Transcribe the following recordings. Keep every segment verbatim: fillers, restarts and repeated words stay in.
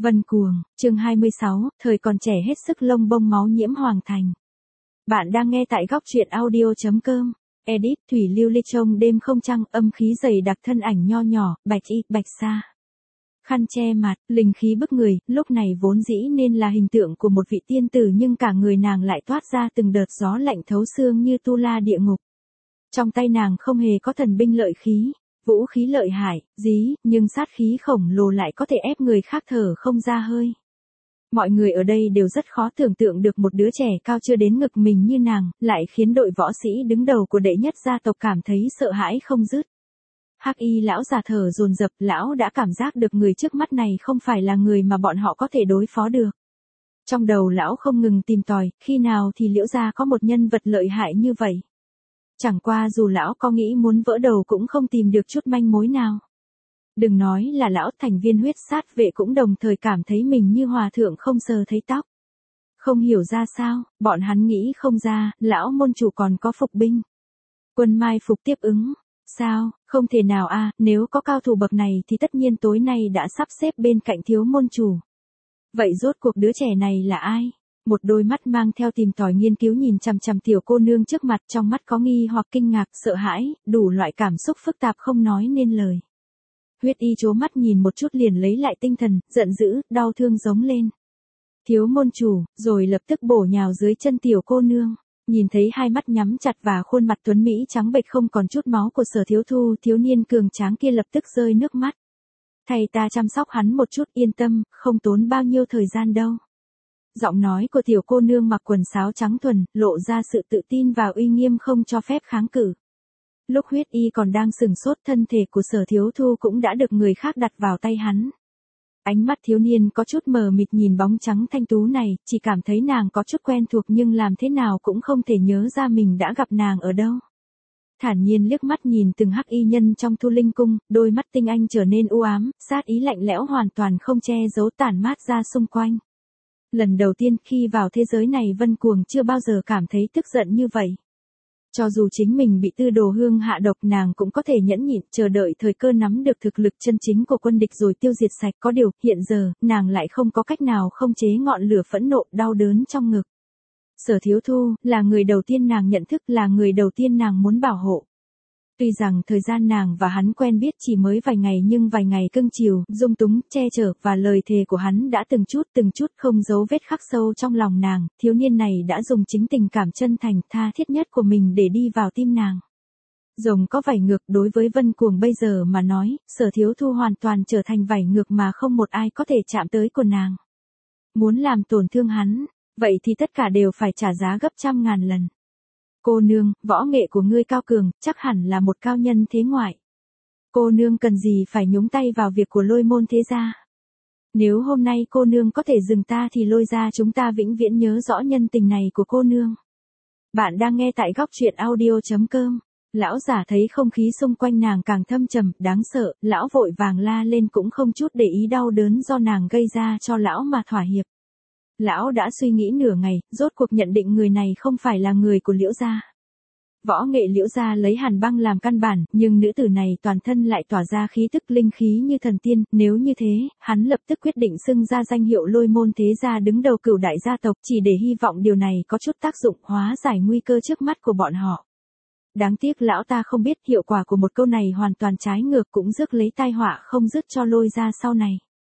Vân Cuồng, chương hai mươi sáu, thời còn trẻ hết sức lông bông máu nhiễm hoàng thành. Bạn đang nghe tại góc truyện audio chấm com. Edit Thủy Lưu Ly trông đêm không trăng, âm khí dày đặc, thân ảnh nho nhỏ, bạch y, bạch sa. Khăn che mặt, linh khí bức người, lúc này vốn dĩ nên là hình tượng của một vị tiên tử, nhưng cả người nàng lại toát ra từng đợt gió lạnh thấu xương như tu la địa ngục. Trong tay nàng không hề có thần binh lợi khí, vũ khí lợi hại, dí, nhưng sát khí khổng lồ lại có thể ép người khác thở không ra hơi. Mọi người ở đây đều rất khó tưởng tượng được một đứa trẻ cao chưa đến ngực mình như nàng, lại khiến đội võ sĩ đứng đầu của đệ nhất gia tộc cảm thấy sợ hãi không dứt. Hắc y lão già thở dồn dập, lão đã cảm giác được người trước mắt này không phải là người mà bọn họ có thể đối phó được. Trong đầu lão không ngừng tìm tòi, khi nào thì Liễu gia có một nhân vật lợi hại như vậy. Chẳng qua dù lão có nghĩ muốn vỡ đầu cũng không tìm được chút manh mối nào. Đừng nói là lão, thành viên huyết sát vệ cũng đồng thời cảm thấy mình như hòa thượng không sờ thấy tóc. Không hiểu ra sao, bọn hắn nghĩ không ra, lão môn chủ còn có phục binh. Quân mai phục tiếp ứng. Sao, không thể nào a, à, nếu có cao thủ bậc này thì tất nhiên tối nay đã sắp xếp bên cạnh thiếu môn chủ. Vậy rốt cuộc đứa trẻ này là ai? Một đôi mắt mang theo tìm tòi nghiên cứu nhìn chằm chằm tiểu cô nương trước mặt, trong mắt có nghi hoặc kinh ngạc, sợ hãi, đủ loại cảm xúc phức tạp không nói nên lời. Huyết y chố mắt nhìn một chút liền lấy lại tinh thần, giận dữ, đau thương giống lên. Thiếu môn chủ, rồi lập tức bổ nhào dưới chân tiểu cô nương. Nhìn thấy hai mắt nhắm chặt và khuôn mặt tuấn mỹ trắng bệch không còn chút máu của Sở Thiếu Thu, thiếu niên cường tráng kia lập tức rơi nước mắt. Thầy ta chăm sóc hắn một chút, yên tâm, không tốn bao nhiêu thời gian đâu. Giọng nói của tiểu cô nương mặc quần sáo trắng thuần, lộ ra sự tự tin và uy nghiêm không cho phép kháng cự. Lúc huyết y còn đang sừng sốt, thân thể của Sở Thiếu Thu cũng đã được người khác đặt vào tay hắn. Ánh mắt thiếu niên có chút mờ mịt nhìn bóng trắng thanh tú này, chỉ cảm thấy nàng có chút quen thuộc nhưng làm thế nào cũng không thể nhớ ra mình đã gặp nàng ở đâu. Thản nhiên liếc mắt nhìn từng hắc y nhân trong Thu Linh cung, đôi mắt tinh anh trở nên u ám, sát ý lạnh lẽo hoàn toàn không che giấu tản mát ra xung quanh. Lần đầu tiên khi vào thế giới này Vân Cuồng chưa bao giờ cảm thấy tức giận như vậy. Cho dù chính mình bị Tư Đồ Hương hạ độc, nàng cũng có thể nhẫn nhịn chờ đợi thời cơ nắm được thực lực chân chính của quân địch rồi tiêu diệt sạch. Có điều, hiện giờ, nàng lại không có cách nào không chế ngọn lửa phẫn nộ đau đớn trong ngực. Sở Thiếu Thu, là người đầu tiên nàng nhận thức, là người đầu tiên nàng muốn bảo hộ. Tuy rằng thời gian nàng và hắn quen biết chỉ mới vài ngày, nhưng vài ngày cưng chiều, dung túng, che chở và lời thề của hắn đã từng chút từng chút không giấu vết khắc sâu trong lòng nàng. Thiếu niên này đã dùng chính tình cảm chân thành, tha thiết nhất của mình để đi vào tim nàng. Rồng có vảy ngược, đối với Vân Cuồng bây giờ mà nói, Sở Thiếu Thu hoàn toàn trở thành vảy ngược mà không một ai có thể chạm tới của nàng. Muốn làm tổn thương hắn, vậy thì tất cả đều phải trả giá gấp trăm ngàn lần. Cô nương, võ nghệ của ngươi cao cường, chắc hẳn là một cao nhân thế ngoại. Cô nương cần gì phải nhúng tay vào việc của Lôi môn thế gia. Nếu hôm nay cô nương có thể dừng ta thì Lôi gia chúng ta vĩnh viễn nhớ rõ nhân tình này của cô nương. Bạn đang nghe tại góc truyện audio chấm com. Lão giả thấy không khí xung quanh nàng càng thâm trầm, đáng sợ, lão vội vàng la lên cũng không chút để ý đau đớn do nàng gây ra cho lão mà thỏa hiệp. Lão đã suy nghĩ nửa ngày, rốt cuộc nhận định người này không phải là người của Liễu gia. Võ nghệ Liễu gia lấy hàn băng làm căn bản, nhưng nữ tử này toàn thân lại tỏa ra khí tức linh khí như thần tiên, nếu như thế, hắn lập tức quyết định xưng ra danh hiệu Lôi môn thế gia đứng đầu cửu đại gia tộc, chỉ để hy vọng điều này có chút tác dụng hóa giải nguy cơ trước mắt của bọn họ. Đáng tiếc lão ta không biết hiệu quả của một câu này hoàn toàn trái ngược, cũng rước lấy tai họa không dứt cho Lôi gia sau này.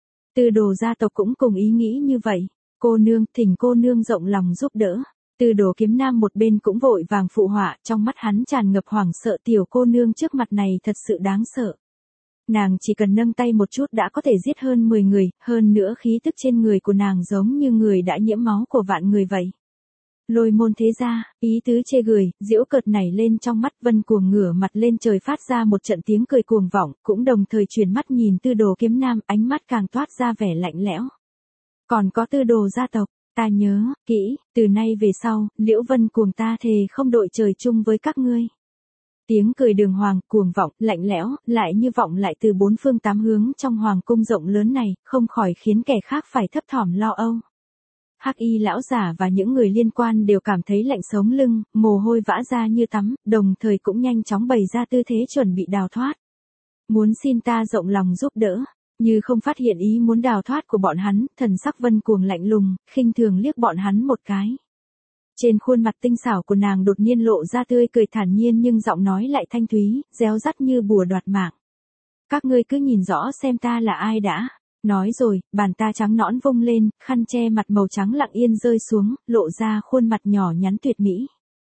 Tư Đồ gia tộc cũng cùng ý nghĩ như vậy. Cô nương, thỉnh cô nương rộng lòng giúp đỡ. Tư Đồ Kiếm Nam một bên cũng vội vàng phụ họa, trong mắt hắn tràn ngập hoảng sợ. Tiểu cô nương trước mặt này thật sự đáng sợ. Nàng chỉ cần nâng tay một chút đã có thể giết hơn mười người, hơn nữa khí tức trên người của nàng giống như người đã nhiễm máu của vạn người vậy. Lôi môn thế gia, ý tứ chê gửi, giễu cợt nảy lên trong mắt. Vân Cuồng ngửa mặt lên trời phát ra một trận tiếng cười cuồng vọng, cũng đồng thời chuyển mắt nhìn Tư Đồ Kiếm Nam, ánh mắt càng toát ra vẻ lạnh lẽo. Còn có Tư Đồ gia tộc, ta nhớ kỹ, từ nay về sau, Liễu Vân Cuồng ta thề không đội trời chung với các ngươi. Tiếng cười đường hoàng, cuồng vọng, lạnh lẽo, lại như vọng lại từ bốn phương tám hướng trong hoàng cung rộng lớn này, không khỏi khiến kẻ khác phải thấp thỏm lo âu. Hắc y lão giả và những người liên quan đều cảm thấy lạnh sống lưng, mồ hôi vã ra như tắm, đồng thời cũng nhanh chóng bày ra tư thế chuẩn bị đào thoát. Muốn xin ta rộng lòng giúp đỡ. Như không phát hiện ý muốn đào thoát của bọn hắn, thần sắc Vân Cuồng lạnh lùng, khinh thường liếc bọn hắn một cái. Trên khuôn mặt tinh xảo của nàng đột nhiên lộ ra tươi cười thản nhiên nhưng giọng nói lại thanh thúy, réo rắt như bùa đoạt mạng. Các ngươi cứ nhìn rõ xem ta là ai đã. Nói rồi, bàn ta trắng nõn vung lên, khăn che mặt màu trắng lặng yên rơi xuống, lộ ra khuôn mặt nhỏ nhắn tuyệt mỹ.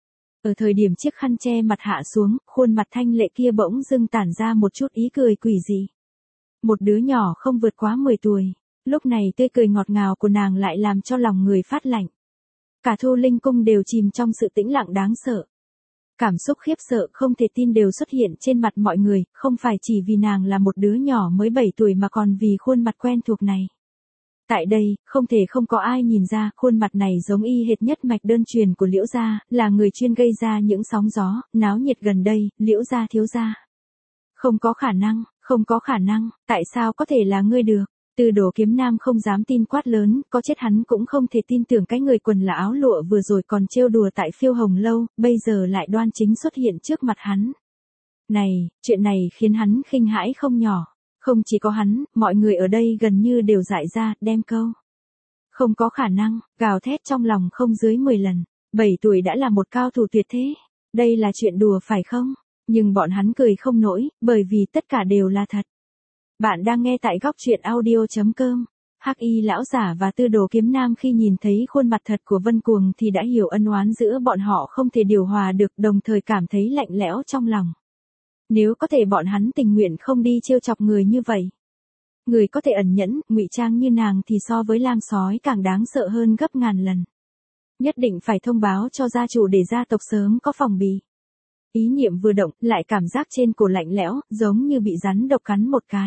Ở thời điểm chiếc khăn che mặt hạ xuống, khuôn mặt thanh lệ kia bỗng dưng tản ra một chút ý cười quỷ dị. Một đứa nhỏ không vượt quá mười tuổi, lúc này tươi cười ngọt ngào của nàng lại làm cho lòng người phát lạnh. Cả Thu Linh Cung đều chìm trong sự tĩnh lặng đáng sợ. Cảm xúc khiếp sợ không thể tin đều xuất hiện trên mặt mọi người, không phải chỉ vì nàng là một đứa nhỏ mới bảy tuổi mà còn vì khuôn mặt quen thuộc này. Tại đây, không thể không có ai nhìn ra khuôn mặt này giống y hệt nhất mạch đơn truyền của Liễu gia, là người chuyên gây ra những sóng gió, náo nhiệt gần đây, Liễu gia thiếu gia. Không có khả năng, không có khả năng, tại sao có thể là ngươi được? Tư Đồ Kiếm Nam không dám tin quát lớn, có chết hắn cũng không thể tin tưởng cái người quần là áo lụa vừa rồi còn trêu đùa tại Phiêu Hồng Lâu, bây giờ lại đoan chính xuất hiện trước mặt hắn. Này, chuyện này khiến hắn khinh hãi không nhỏ. Không chỉ có hắn, mọi người ở đây gần như đều dại ra, đem câu. Không có khả năng, gào thét trong lòng không dưới mười lần. Bảy tuổi đã là một cao thủ tuyệt thế. Đây là chuyện đùa phải không? Nhưng bọn hắn cười không nổi, bởi vì tất cả đều là thật. Bạn đang nghe tại góc truyện audio chấm com. Hắc Y lão giả và Tư Đồ Kiếm Nam khi nhìn thấy khuôn mặt thật của Vân Cuồng thì đã hiểu ân oán giữa bọn họ không thể điều hòa được, đồng thời cảm thấy lạnh lẽo trong lòng. Nếu có thể bọn hắn tình nguyện không đi trêu chọc người như vậy. Người có thể ẩn nhẫn, ngụy trang như nàng thì so với lang sói càng đáng sợ hơn gấp ngàn lần. Nhất định phải thông báo cho gia chủ để gia tộc sớm có phòng bị. Ý niệm vừa động, lại cảm giác trên cổ lạnh lẽo, giống như bị rắn độc cắn một cái.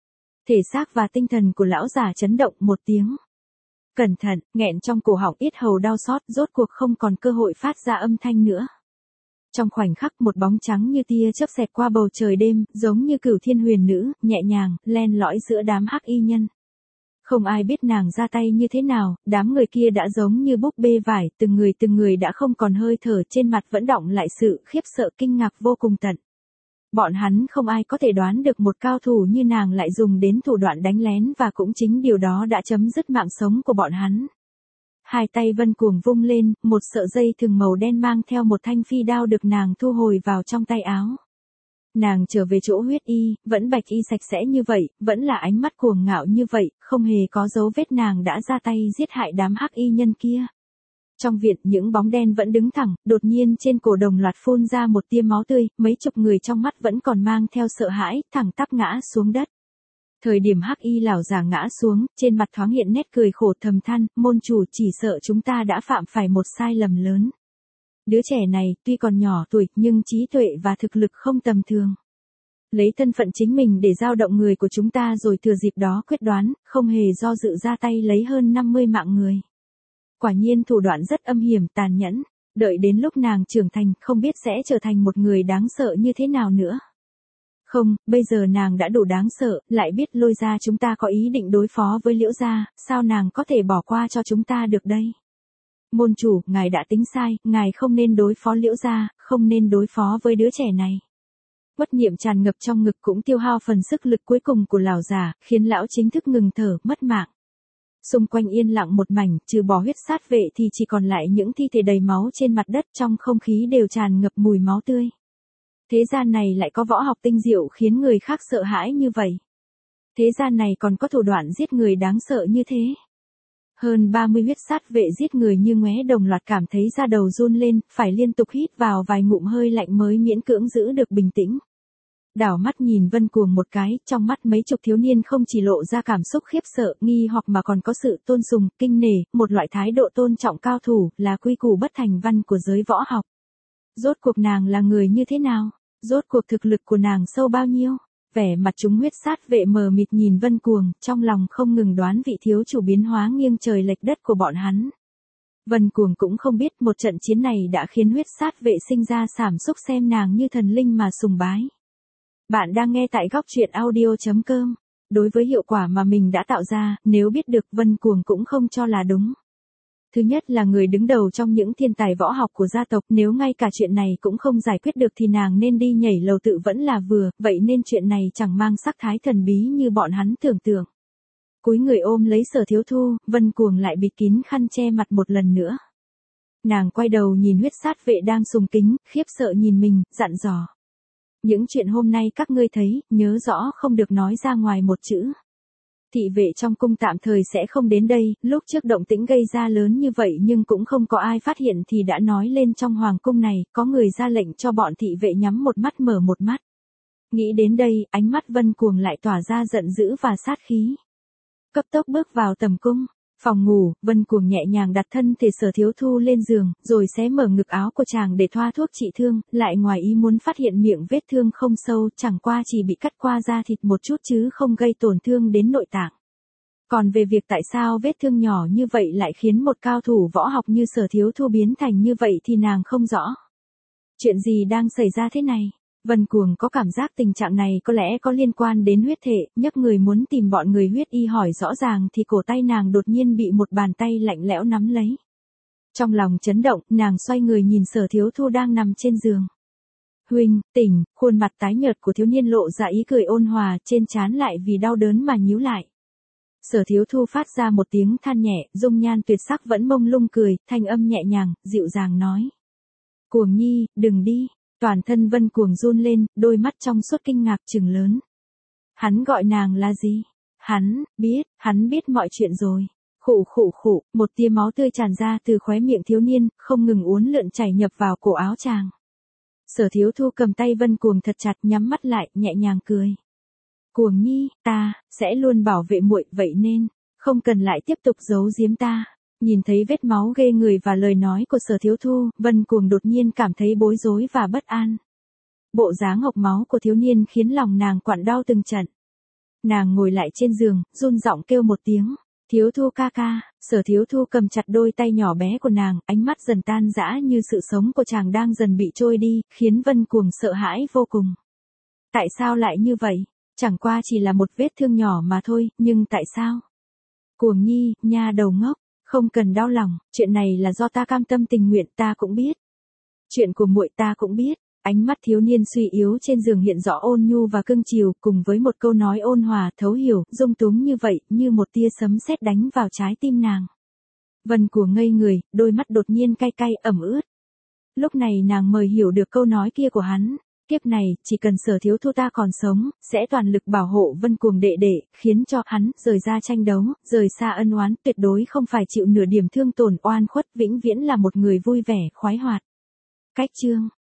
Thể xác và tinh thần của lão già chấn động một tiếng. Cẩn thận, nghẹn trong cổ họng yết hầu đau xót, rốt cuộc không còn cơ hội phát ra âm thanh nữa. Trong khoảnh khắc một bóng trắng như tia chớp xẹt qua bầu trời đêm, giống như Cửu Thiên Huyền Nữ, nhẹ nhàng, len lỏi giữa đám hắc y nhân. Không ai biết nàng ra tay như thế nào, đám người kia đã giống như búp bê vải, từng người từng người đã không còn hơi thở, trên mặt vẫn đọng lại sự khiếp sợ kinh ngạc vô cùng tận. Bọn hắn không ai có thể đoán được một cao thủ như nàng lại dùng đến thủ đoạn đánh lén và cũng chính điều đó đã chấm dứt mạng sống của bọn hắn. Hai tay Vân Cuồng vung lên, một sợi dây thừng màu đen mang theo một thanh phi đao được nàng thu hồi vào trong tay áo. Nàng trở về chỗ huyết y, vẫn bạch y sạch sẽ như vậy, vẫn là ánh mắt cuồng ngạo như vậy, không hề có dấu vết nàng đã ra tay giết hại đám hắc y nhân kia. Trong viện những bóng đen vẫn đứng thẳng, đột nhiên trên cổ đồng loạt phun ra một tia máu tươi, mấy chục người trong mắt vẫn còn mang theo sợ hãi, thẳng tắp ngã xuống đất. Thời điểm hắc y lão già ngã xuống, trên mặt thoáng hiện nét cười khổ thầm than, môn chủ chỉ sợ chúng ta đã phạm phải một sai lầm lớn. Đứa trẻ này, tuy còn nhỏ tuổi, nhưng trí tuệ và thực lực không tầm thường. Lấy thân phận chính mình để giao động người của chúng ta rồi thừa dịp đó quyết đoán, không hề do dự ra tay lấy hơn năm mươi mạng người. Quả nhiên thủ đoạn rất âm hiểm tàn nhẫn, đợi đến lúc nàng trưởng thành không biết sẽ trở thành một người đáng sợ như thế nào nữa. Không, bây giờ nàng đã đủ đáng sợ, lại biết Lôi gia chúng ta có ý định đối phó với Liễu gia, sao nàng có thể bỏ qua cho chúng ta được đây? Môn chủ, ngài đã tính sai, ngài không nên đối phó Liễu gia, không nên đối phó với đứa trẻ này. Uất niệm tràn ngập trong ngực cũng tiêu hao phần sức lực cuối cùng của lão già, khiến lão chính thức ngừng thở, mất mạng. Xung quanh yên lặng một mảnh, trừ bỏ huyết sát vệ thì chỉ còn lại những thi thể đầy máu trên mặt đất, trong không khí đều tràn ngập mùi máu tươi. Thế gian này lại có võ học tinh diệu khiến người khác sợ hãi như vậy. Thế gian này còn có thủ đoạn giết người đáng sợ như thế. Hơn ba mươi huyết sát vệ giết người như ngoé đồng loạt cảm thấy da đầu run lên, phải liên tục hít vào vài ngụm hơi lạnh mới miễn cưỡng giữ được bình tĩnh. Đảo mắt nhìn Vân Cuồng một cái, trong mắt mấy chục thiếu niên không chỉ lộ ra cảm xúc khiếp sợ, nghi hoặc mà còn có sự tôn sùng, kinh nể, một loại thái độ tôn trọng cao thủ, là quy củ bất thành văn của giới võ học. Rốt cuộc nàng là người như thế nào? Rốt cuộc thực lực của nàng sâu bao nhiêu? Vẻ mặt chúng huyết sát vệ mờ mịt nhìn Vân Cuồng, trong lòng không ngừng đoán vị thiếu chủ biến hóa nghiêng trời lệch đất của bọn hắn. Vân Cuồng cũng không biết một trận chiến này đã khiến huyết sát vệ sinh ra cảm xúc xem nàng như thần linh mà sùng bái. Bạn đang nghe tại góc truyện audio chấm com. Đối với hiệu quả mà mình đã tạo ra, nếu biết được Vân Cuồng cũng không cho là đúng. Thứ nhất là người đứng đầu trong những thiên tài võ học của gia tộc, nếu ngay cả chuyện này cũng không giải quyết được thì nàng nên đi nhảy lầu tự vẫn là vừa, vậy nên chuyện này chẳng mang sắc thái thần bí như bọn hắn tưởng tượng. Cúi người ôm lấy Sở Thiếu Thu, Vân Cuồng lại bịt kín khăn che mặt một lần nữa. Nàng quay đầu nhìn huyết sát vệ đang sùng kính, khiếp sợ nhìn mình, dặn dò. Những chuyện hôm nay các ngươi thấy, nhớ rõ không được nói ra ngoài một chữ. Thị vệ trong cung tạm thời sẽ không đến đây, lúc trước động tĩnh gây ra lớn như vậy nhưng cũng không có ai phát hiện thì đã nói lên trong hoàng cung này, có người ra lệnh cho bọn thị vệ nhắm một mắt mở một mắt. Nghĩ đến đây, ánh mắt Vân Cuồng lại tỏa ra giận dữ và sát khí. Cấp tốc bước vào tầm cung. Phòng ngủ, Vân Cuồng nhẹ nhàng đặt thân thể Sở Thiếu Thu lên giường, rồi xé mở ngực áo của chàng để thoa thuốc trị thương, lại ngoài ý muốn phát hiện miệng vết thương không sâu, chẳng qua chỉ bị cắt qua da thịt một chút chứ không gây tổn thương đến nội tạng. Còn về việc tại sao vết thương nhỏ như vậy lại khiến một cao thủ võ học như Sở Thiếu Thu biến thành như vậy thì nàng không rõ. Chuyện gì đang xảy ra thế này? Vân Cuồng có cảm giác tình trạng này có lẽ có liên quan đến huyết thể, nhấc người muốn tìm bọn người huyết y hỏi rõ ràng thì cổ tay nàng đột nhiên bị một bàn tay lạnh lẽo nắm lấy. Trong lòng chấn động, nàng xoay người nhìn Sở Thiếu Thu đang nằm trên giường. Huynh, tỉnh, khuôn mặt tái nhợt của thiếu niên lộ ra ý cười ôn hòa, trên trán lại vì đau đớn mà nhíu lại. Sở Thiếu Thu phát ra một tiếng than nhẹ, dung nhan tuyệt sắc vẫn mông lung cười, thanh âm nhẹ nhàng, dịu dàng nói. Cuồng nhi, đừng đi. Toàn thân Vân Cuồng run lên, đôi mắt trong suốt kinh ngạc trừng lớn. Hắn gọi nàng là gì? Hắn, biết, hắn biết mọi chuyện rồi. Khụ khụ khụ, một tia máu tươi tràn ra từ khóe miệng thiếu niên, không ngừng uốn lượn chảy nhập vào cổ áo chàng. Sở Thiếu Thu cầm tay Vân Cuồng thật chặt, nhắm mắt lại, nhẹ nhàng cười. Cuồng nhi, ta, sẽ luôn bảo vệ muội, vậy nên, không cần lại tiếp tục giấu giếm ta. Nhìn thấy vết máu ghê người và lời nói của Sở Thiếu Thu, Vân Cuồng đột nhiên cảm thấy bối rối và bất an. Bộ dáng hộc máu của thiếu niên khiến lòng nàng quặn đau từng trận. Nàng ngồi lại trên giường, run giọng kêu một tiếng, Thiếu Thu ca ca. Sở Thiếu Thu cầm chặt đôi tay nhỏ bé của nàng, ánh mắt dần tan rã như sự sống của chàng đang dần bị trôi đi, khiến Vân Cuồng sợ hãi vô cùng. Tại sao lại như vậy? Chẳng qua chỉ là một vết thương nhỏ mà thôi, nhưng tại sao? Cuồng nhi, nha đầu ngốc. Không cần đau lòng, chuyện này là do ta cam tâm tình nguyện, ta cũng biết. Chuyện của muội ta cũng biết. Ánh mắt thiếu niên suy yếu trên giường hiện rõ ôn nhu và cưng chiều, cùng với một câu nói ôn hòa, thấu hiểu, dung túng như vậy, như một tia sấm sét đánh vào trái tim nàng. Vân Cuồng ngây người, đôi mắt đột nhiên cay cay, ẩm ướt. Lúc này nàng mới hiểu được câu nói kia của hắn. Kiếp này, chỉ cần Sở Thiếu Thu ta còn sống, sẽ toàn lực bảo hộ Vân Cuồng đệ đệ, khiến cho hắn rời ra tranh đấu, rời xa ân oán, tuyệt đối không phải chịu nửa điểm thương tổn oan khuất, vĩnh viễn là một người vui vẻ, khoái hoạt. Cách chương